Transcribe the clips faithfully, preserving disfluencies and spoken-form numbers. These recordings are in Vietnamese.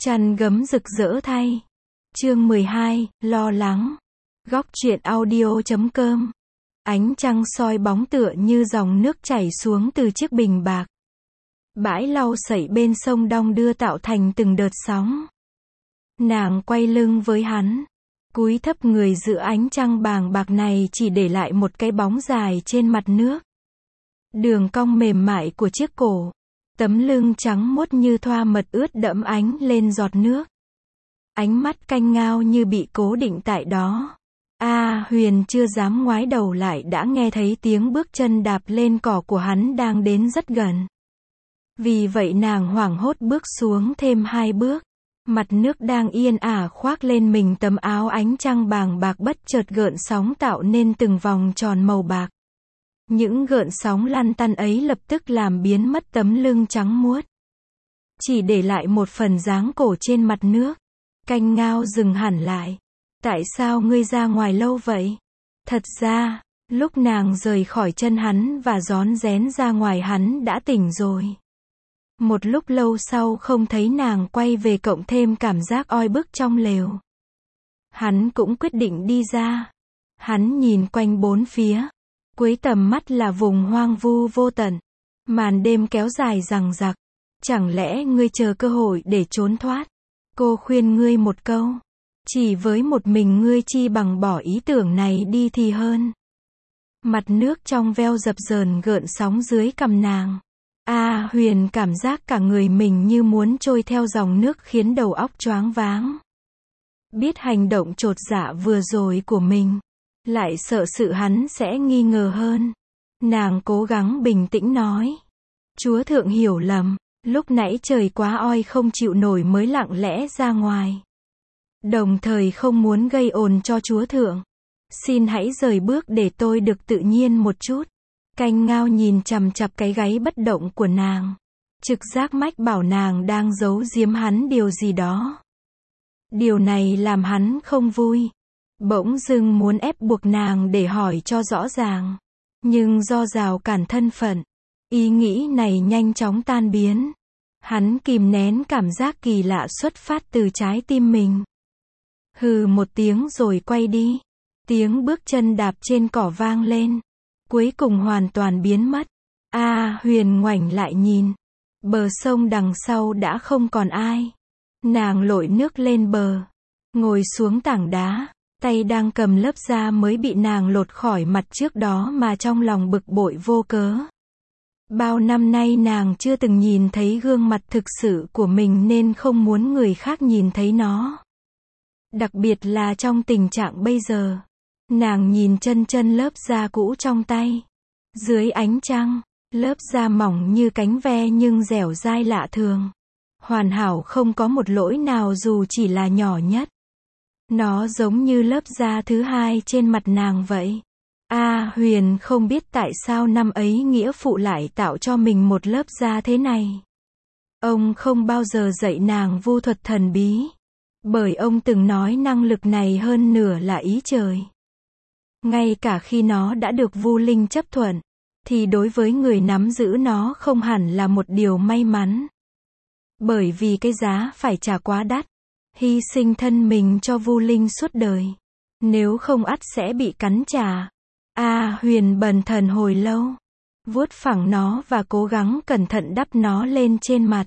Chăn gấm rực rỡ thay. Chương mười hai, lo lắng. Góc truyện audio chấm com. Ánh trăng soi bóng tựa như dòng nước chảy xuống từ chiếc bình bạc. Bãi lau sậy bên sông đong đưa tạo thành từng đợt sóng. Nàng quay lưng với hắn, cúi thấp người giữa ánh trăng bàng bạc này, chỉ để lại một cái bóng dài trên mặt nước. Đường cong mềm mại của chiếc cổ, tấm lưng trắng muốt như thoa mật ướt đẫm ánh lên giọt nước. Ánh mắt canh ngao như bị cố định tại đó. A Huyền chưa dám ngoái đầu lại đã nghe thấy tiếng bước chân đạp lên cỏ của hắn đang đến rất gần. Vì vậy nàng hoảng hốt bước xuống thêm hai bước. Mặt nước đang yên ả khoác lên mình tấm áo ánh trăng bàng bạc bất chợt gợn sóng tạo nên từng vòng tròn màu bạc. Những gợn sóng lăn tăn ấy lập tức làm biến mất tấm lưng trắng muốt, chỉ để lại một phần dáng cổ trên mặt nước. Canh ngao dừng hẳn lại. Tại sao ngươi ra ngoài lâu vậy? Thật ra, lúc nàng rời khỏi chân hắn và rón rén ra ngoài hắn đã tỉnh rồi. Một lúc lâu sau không thấy nàng quay về cộng thêm cảm giác oi bức trong lều. Hắn cũng quyết định đi ra. Hắn nhìn quanh bốn phía. Cuối tầm mắt là vùng hoang vu vô tận. Màn đêm kéo dài dằng dặc. Chẳng lẽ ngươi chờ cơ hội để trốn thoát? Cô khuyên ngươi một câu. Chỉ với một mình ngươi chi bằng bỏ ý tưởng này đi thì hơn. Mặt nước trong veo dập dờn gợn sóng dưới cằm nàng. A Huyền cảm giác cả người mình như muốn trôi theo dòng nước khiến đầu óc choáng váng. Biết hành động chột dạ vừa rồi của mình, lại sợ sự hắn sẽ nghi ngờ hơn. Nàng cố gắng bình tĩnh nói. Chúa thượng hiểu lầm, lúc nãy trời quá oi không chịu nổi mới lặng lẽ ra ngoài. Đồng thời không muốn gây ồn cho chúa thượng. Xin hãy rời bước để tôi được tự nhiên một chút. Canh ngao nhìn chằm chằm cái gáy bất động của nàng. Trực giác mách bảo nàng đang giấu giếm hắn điều gì đó. Điều này làm hắn không vui. Bỗng dưng muốn ép buộc nàng để hỏi cho rõ ràng. Nhưng do rào cản thân phận, ý nghĩ này nhanh chóng tan biến. Hắn kìm nén cảm giác kỳ lạ xuất phát từ trái tim mình. Hừ một tiếng rồi quay đi. Tiếng bước chân đạp trên cỏ vang lên. Cuối cùng hoàn toàn biến mất. A Huyền ngoảnh lại nhìn. Bờ sông đằng sau đã không còn ai. Nàng lội nước lên bờ. Ngồi xuống tảng đá. Tay đang cầm lớp da mới bị nàng lột khỏi mặt trước đó mà trong lòng bực bội vô cớ. Bao năm nay nàng chưa từng nhìn thấy gương mặt thực sự của mình nên không muốn người khác nhìn thấy nó. Đặc biệt là trong tình trạng bây giờ. Nàng nhìn chân chân lớp da cũ trong tay. Dưới ánh trăng, lớp da mỏng như cánh ve nhưng dẻo dai lạ thường. Hoàn hảo không có một lỗi nào dù chỉ là nhỏ nhất. Nó giống như lớp da thứ hai trên mặt nàng vậy. A Huyền không biết tại sao năm ấy nghĩa phụ lại tạo cho mình một lớp da thế này. Ông không bao giờ dạy nàng vu thuật thần bí. Bởi ông từng nói năng lực này hơn nửa là ý trời. Ngay cả khi nó đã được vu linh chấp thuận, thì đối với người nắm giữ nó không hẳn là một điều may mắn. Bởi vì cái giá phải trả quá đắt. Hy sinh thân mình cho vu linh suốt đời. Nếu không ắt sẽ bị cắn trả. A Huyền bần thần hồi lâu. Vuốt phẳng nó và cố gắng cẩn thận đắp nó lên trên mặt.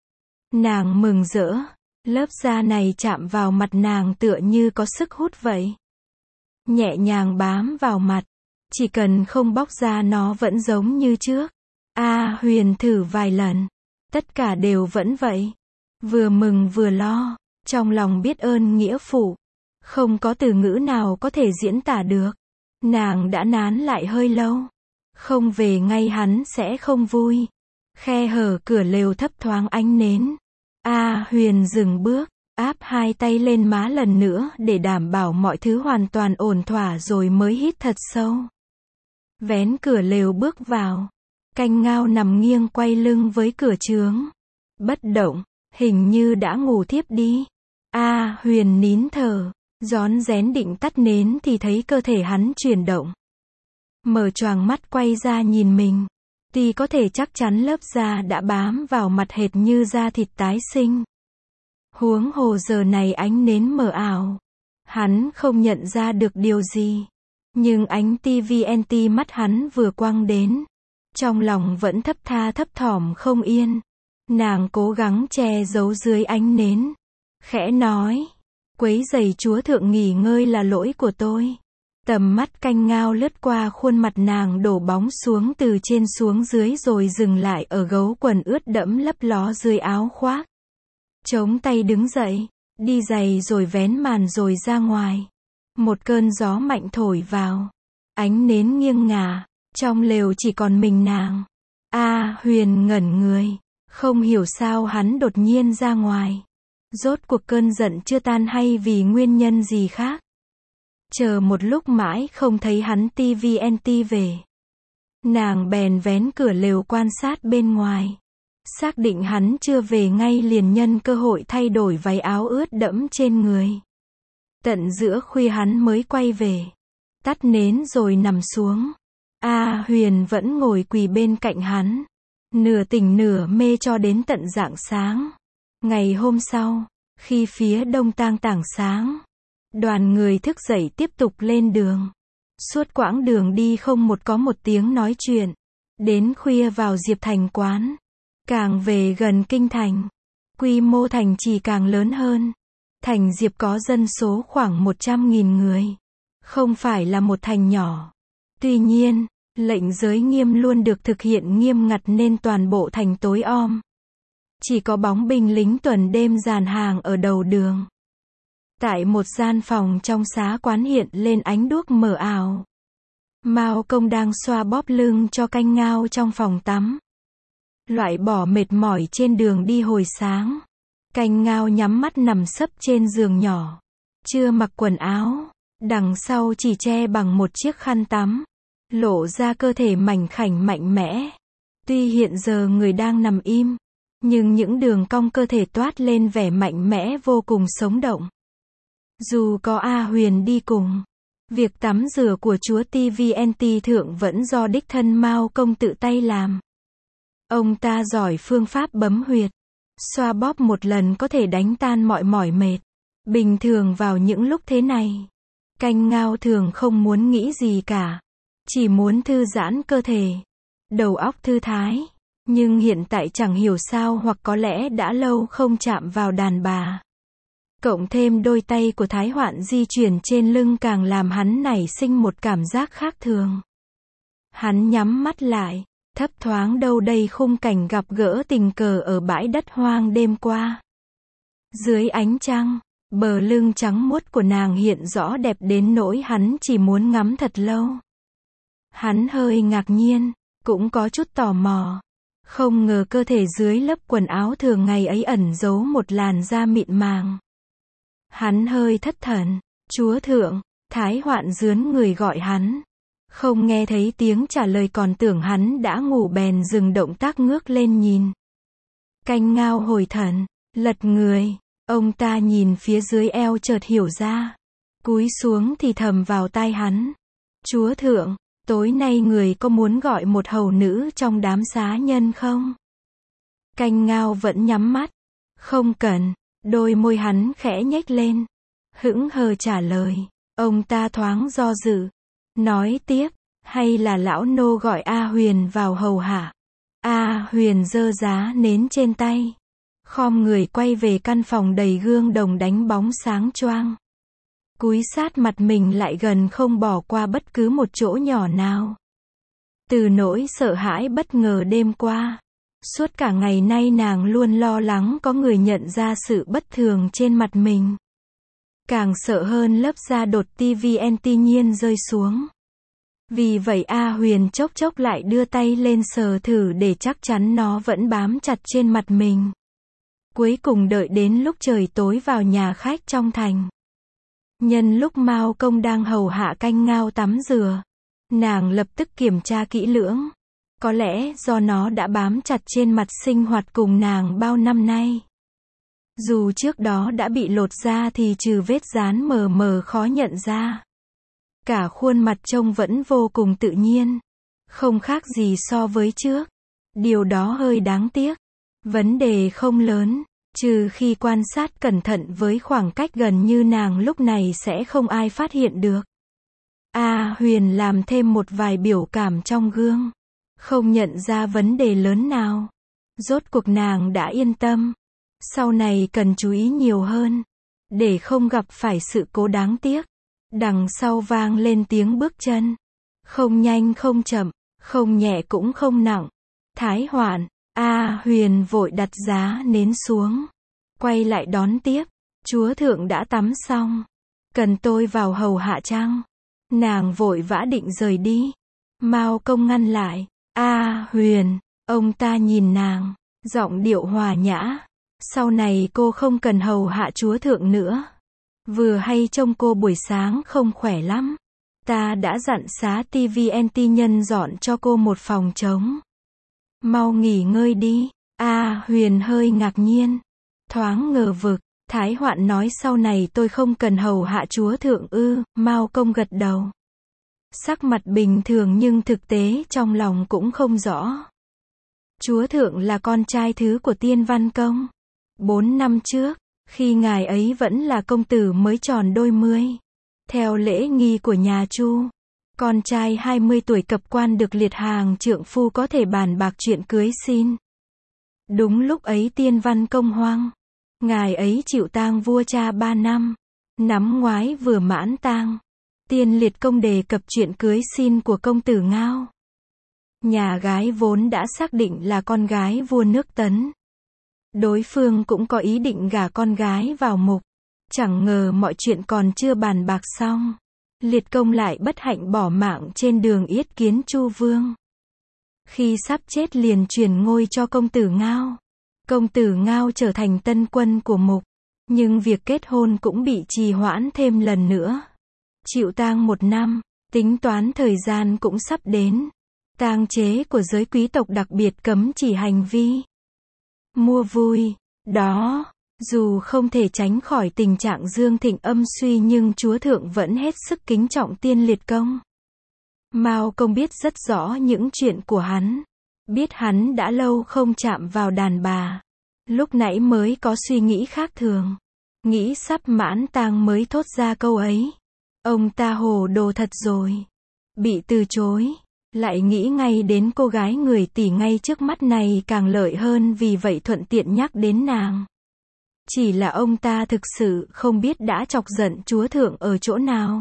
Nàng mừng rỡ. Lớp da này chạm vào mặt nàng tựa như có sức hút vậy. Nhẹ nhàng bám vào mặt. Chỉ cần không bóc ra nó vẫn giống như trước. A Huyền thử vài lần. Tất cả đều vẫn vậy. Vừa mừng vừa lo. Trong lòng biết ơn nghĩa phụ. Không có từ ngữ nào có thể diễn tả được. Nàng đã nán lại hơi lâu. Không về ngay hắn sẽ không vui. Khe hở cửa lều thấp thoáng ánh nến. A Huyền dừng bước. Áp hai tay lên má lần nữa để đảm bảo mọi thứ hoàn toàn ổn thỏa rồi mới hít thật sâu. Vén cửa lều bước vào. Canh ngao nằm nghiêng quay lưng với cửa chướng. Bất động, hình như đã ngủ thiếp đi. A Huyền nín thở. Rón rén định tắt nến thì thấy cơ thể hắn chuyển động. Mở choàng mắt quay ra nhìn mình. Tuy có thể chắc chắn lớp da đã bám vào mặt hệt như da thịt tái sinh. Huống hồ giờ này ánh nến mờ ảo. Hắn không nhận ra được điều gì. Nhưng ánh tê vê en tê mắt hắn vừa quăng đến. Trong lòng vẫn thấp tha thấp thỏm không yên. Nàng cố gắng che giấu dưới ánh nến. Khẽ nói. Quấy rầy chúa thượng nghỉ ngơi là lỗi của tôi. Tầm mắt canh ngao lướt qua khuôn mặt nàng đổ bóng xuống từ trên xuống dưới rồi dừng lại ở gấu quần ướt đẫm lấp ló dưới áo khoác. Chống tay đứng dậy, đi giày rồi vén màn rồi ra ngoài. Một cơn gió mạnh thổi vào. Ánh nến nghiêng ngả, trong lều chỉ còn mình nàng. A Huyền ngẩn người, không hiểu sao hắn đột nhiên ra ngoài. Rốt cuộc cơn giận chưa tan hay vì nguyên nhân gì khác. Chờ một lúc mãi không thấy hắn tê vê en tê về. Nàng bèn vén cửa lều quan sát bên ngoài. Xác định hắn chưa về ngay liền nhân cơ hội thay đổi váy áo ướt đẫm trên người. Tận giữa khuya hắn mới quay về. Tắt nến rồi nằm xuống. A Huyền vẫn ngồi quỳ bên cạnh hắn. Nửa tỉnh nửa mê cho đến tận rạng sáng. Ngày hôm sau, khi phía đông tang tảng sáng, đoàn người thức dậy tiếp tục lên đường. Suốt quãng đường đi không một có một tiếng nói chuyện. Đến khuya vào Diệp Thành quán. Càng về gần kinh thành, quy mô thành trì càng lớn hơn. Thành Diệp có dân số khoảng một trăm nghìn người. Không phải là một thành nhỏ. Tuy nhiên, lệnh giới nghiêm luôn được thực hiện nghiêm ngặt nên toàn bộ thành tối om. Chỉ có bóng binh lính tuần đêm dàn hàng ở đầu đường. Tại một gian phòng trong xá quán hiện lên ánh đuốc mờ ảo. Mao Công đang xoa bóp lưng cho canh ngao trong phòng tắm. Loại bỏ mệt mỏi trên đường đi hồi sáng. Canh ngao nhắm mắt nằm sấp trên giường nhỏ. Chưa mặc quần áo. Đằng sau chỉ che bằng một chiếc khăn tắm. Lộ ra cơ thể mảnh khảnh mạnh mẽ. Tuy hiện giờ người đang nằm im. Nhưng những đường cong cơ thể toát lên vẻ mạnh mẽ vô cùng sống động. Dù có A Huyền đi cùng. Việc tắm rửa của chúa tê vê en tê thượng vẫn do đích thân Mao Công tự tay làm. Ông ta giỏi phương pháp bấm huyệt. Xoa bóp một lần có thể đánh tan mọi mỏi mệt. Bình thường vào những lúc thế này, canh ngao thường không muốn nghĩ gì cả. Chỉ muốn thư giãn cơ thể. Đầu óc thư thái. Nhưng hiện tại chẳng hiểu sao hoặc có lẽ đã lâu không chạm vào đàn bà. Cộng thêm đôi tay của Thái Hoạn di chuyển trên lưng càng làm hắn nảy sinh một cảm giác khác thường. Hắn nhắm mắt lại. Thấp thoáng đâu đây khung cảnh gặp gỡ tình cờ ở bãi đất hoang đêm qua. Dưới ánh trăng, bờ lưng trắng muốt của nàng hiện rõ đẹp đến nỗi hắn chỉ muốn ngắm thật lâu. Hắn hơi ngạc nhiên, cũng có chút tò mò. Không ngờ cơ thể dưới lớp quần áo thường ngày ấy ẩn giấu một làn da mịn màng. Hắn hơi thất thần. Chúa thượng, Thái Hoạn dướn người gọi hắn. Không nghe thấy tiếng trả lời còn tưởng hắn đã ngủ bèn dừng động tác ngước lên nhìn. Canh ngao hồi thần, lật người, ông ta nhìn phía dưới eo chợt hiểu ra. Cúi xuống thì thầm vào tai hắn. Chúa thượng, tối nay người có muốn gọi một hầu nữ trong đám xá nhân không? Canh ngao vẫn nhắm mắt. Không cần, đôi môi hắn khẽ nhếch lên. Hững hờ trả lời. Ông ta thoáng do dự. Nói tiếp, hay là lão nô gọi A Huyền vào hầu hạ? A Huyền giơ giá nến trên tay. Khom người quay về căn phòng đầy gương đồng đánh bóng sáng choang. Cúi sát mặt mình lại gần không bỏ qua bất cứ một chỗ nhỏ nào. Từ nỗi sợ hãi bất ngờ đêm qua. Suốt cả ngày nay nàng luôn lo lắng có người nhận ra sự bất thường trên mặt mình. Càng sợ hơn lớp da đột tê vê en tê nhiên rơi xuống. Vì vậy A Huyền chốc chốc lại đưa tay lên sờ thử để chắc chắn nó vẫn bám chặt trên mặt mình. Cuối cùng đợi đến lúc trời tối vào nhà khách trong thành. Nhân lúc Mao Công đang hầu hạ canh ngao tắm rửa, nàng lập tức kiểm tra kỹ lưỡng. Có lẽ do nó đã bám chặt trên mặt sinh hoạt cùng nàng bao năm nay. Dù trước đó đã bị lột da thì trừ vết dán mờ mờ khó nhận ra. Cả khuôn mặt trông vẫn vô cùng tự nhiên. Không khác gì so với trước. Điều đó hơi đáng tiếc. Vấn đề không lớn. Trừ khi quan sát cẩn thận với khoảng cách gần như nàng lúc này sẽ không ai phát hiện được. A Huyền làm thêm một vài biểu cảm trong gương. Không nhận ra vấn đề lớn nào. Rốt cuộc nàng đã yên tâm. Sau này cần chú ý nhiều hơn. Để không gặp phải sự cố đáng tiếc. Đằng sau vang lên tiếng bước chân. Không nhanh không chậm, không nhẹ cũng không nặng. Thái Hoạn, A Huyền vội đặt giá nến xuống. Quay lại đón tiếp. Chúa thượng đã tắm xong. Cần tôi vào hầu hạ chăng? Nàng vội vã định rời đi. Mao Công ngăn lại. A Huyền, ông ta nhìn nàng, giọng điệu hòa nhã. Sau này cô không cần hầu hạ chúa thượng nữa. Vừa hay trông cô buổi sáng không khỏe lắm. Ta đã dặn xá ti vi en ti nhân dọn cho cô một phòng trống. Mau nghỉ ngơi đi. A Huyền hơi ngạc nhiên. Thoáng ngờ vực. Thái Hoạn nói sau này tôi không cần hầu hạ chúa thượng ư. Mao Công gật đầu. Sắc mặt bình thường nhưng thực tế trong lòng cũng không rõ. Chúa thượng là con trai thứ của Tiên Văn Công. Bốn năm trước, khi ngài ấy vẫn là công tử mới tròn đôi mươi. Theo lễ nghi của nhà Chu, con trai hai mươi tuổi cập quan được liệt hàng trượng phu có thể bàn bạc chuyện cưới xin. Đúng lúc ấy Tiên Văn Công hoang. Ngài ấy chịu tang vua cha ba năm. Nắm ngoái vừa mãn tang. Tiên liệt công đề cập chuyện cưới xin của công tử Ngao. Nhà gái vốn đã xác định là con gái vua nước Tấn. Đối phương cũng có ý định gả con gái vào mục. Chẳng ngờ mọi chuyện còn chưa bàn bạc xong. Liệt công lại bất hạnh bỏ mạng trên đường yết kiến Chu Vương. Khi sắp chết liền truyền ngôi cho công tử Ngao. Công tử Ngao trở thành tân quân của mục. Nhưng việc kết hôn cũng bị trì hoãn thêm lần nữa. Chịu tang một năm, tính toán thời gian cũng sắp đến. Tang chế của giới quý tộc đặc biệt cấm chỉ hành vi mua vui. Đó, dù không thể tránh khỏi tình trạng dương thịnh âm suy nhưng chúa thượng vẫn hết sức kính trọng Tiên liệt công. Mao Công biết rất rõ những chuyện của hắn. Biết hắn đã lâu không chạm vào đàn bà. Lúc nãy mới có suy nghĩ khác thường. Nghĩ sắp mãn tang mới thốt ra câu ấy. Ông ta hồ đồ thật rồi. Bị từ chối. Lại nghĩ ngay đến cô gái người tỷ ngay trước mắt này càng lợi hơn vì vậy thuận tiện nhắc đến nàng. Chỉ là ông ta thực sự không biết đã chọc giận chúa thượng ở chỗ nào.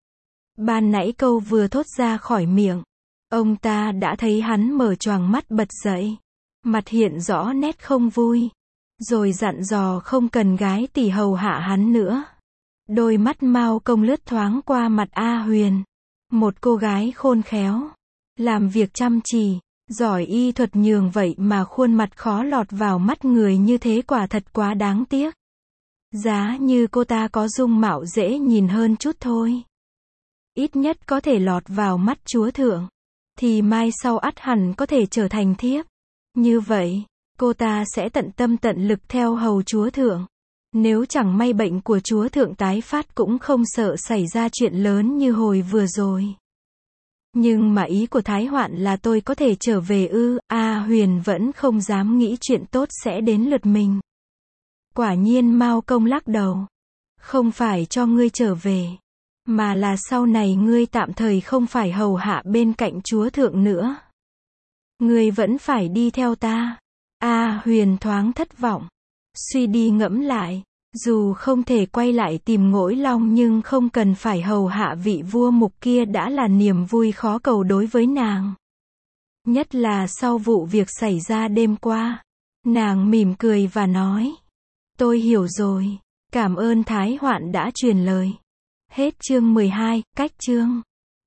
Ban nãy câu vừa thốt ra khỏi miệng. Ông ta đã thấy hắn mở choàng mắt bật dậy. Mặt hiện rõ nét không vui. Rồi dặn dò không cần gái tỷ hầu hạ hắn nữa. Đôi mắt Mao Công lướt thoáng qua mặt A Huyền. Một cô gái khôn khéo. Làm việc chăm chỉ. Giỏi y thuật nhường vậy mà khuôn mặt khó lọt vào mắt người như thế quả thật quá đáng tiếc. Giá như cô ta có dung mạo dễ nhìn hơn chút thôi. Ít nhất có thể lọt vào mắt chúa thượng. Thì mai sau ắt hẳn có thể trở thành thiếp. Như vậy, cô ta sẽ tận tâm tận lực theo hầu chúa thượng. Nếu chẳng may bệnh của chúa thượng tái phát cũng không sợ xảy ra chuyện lớn như hồi vừa rồi. Nhưng mà ý của Thái Hoạn là tôi có thể trở về ư. A Huyền vẫn không dám nghĩ chuyện tốt sẽ đến lượt mình. Quả nhiên Mao Công lắc đầu. Không phải cho ngươi trở về. Mà là sau này ngươi tạm thời không phải hầu hạ bên cạnh chúa thượng nữa. Ngươi vẫn phải đi theo ta. A Huyền thoáng thất vọng. Suy đi ngẫm lại. Dù không thể quay lại tìm Ngỗi Long nhưng không cần phải hầu hạ vị vua mục kia đã là niềm vui khó cầu đối với nàng. Nhất là sau vụ việc xảy ra đêm qua. Nàng mỉm cười và nói. Tôi hiểu rồi. Cảm ơn Thái Hoạn đã truyền lời. Hết chương mười hai, cách chương.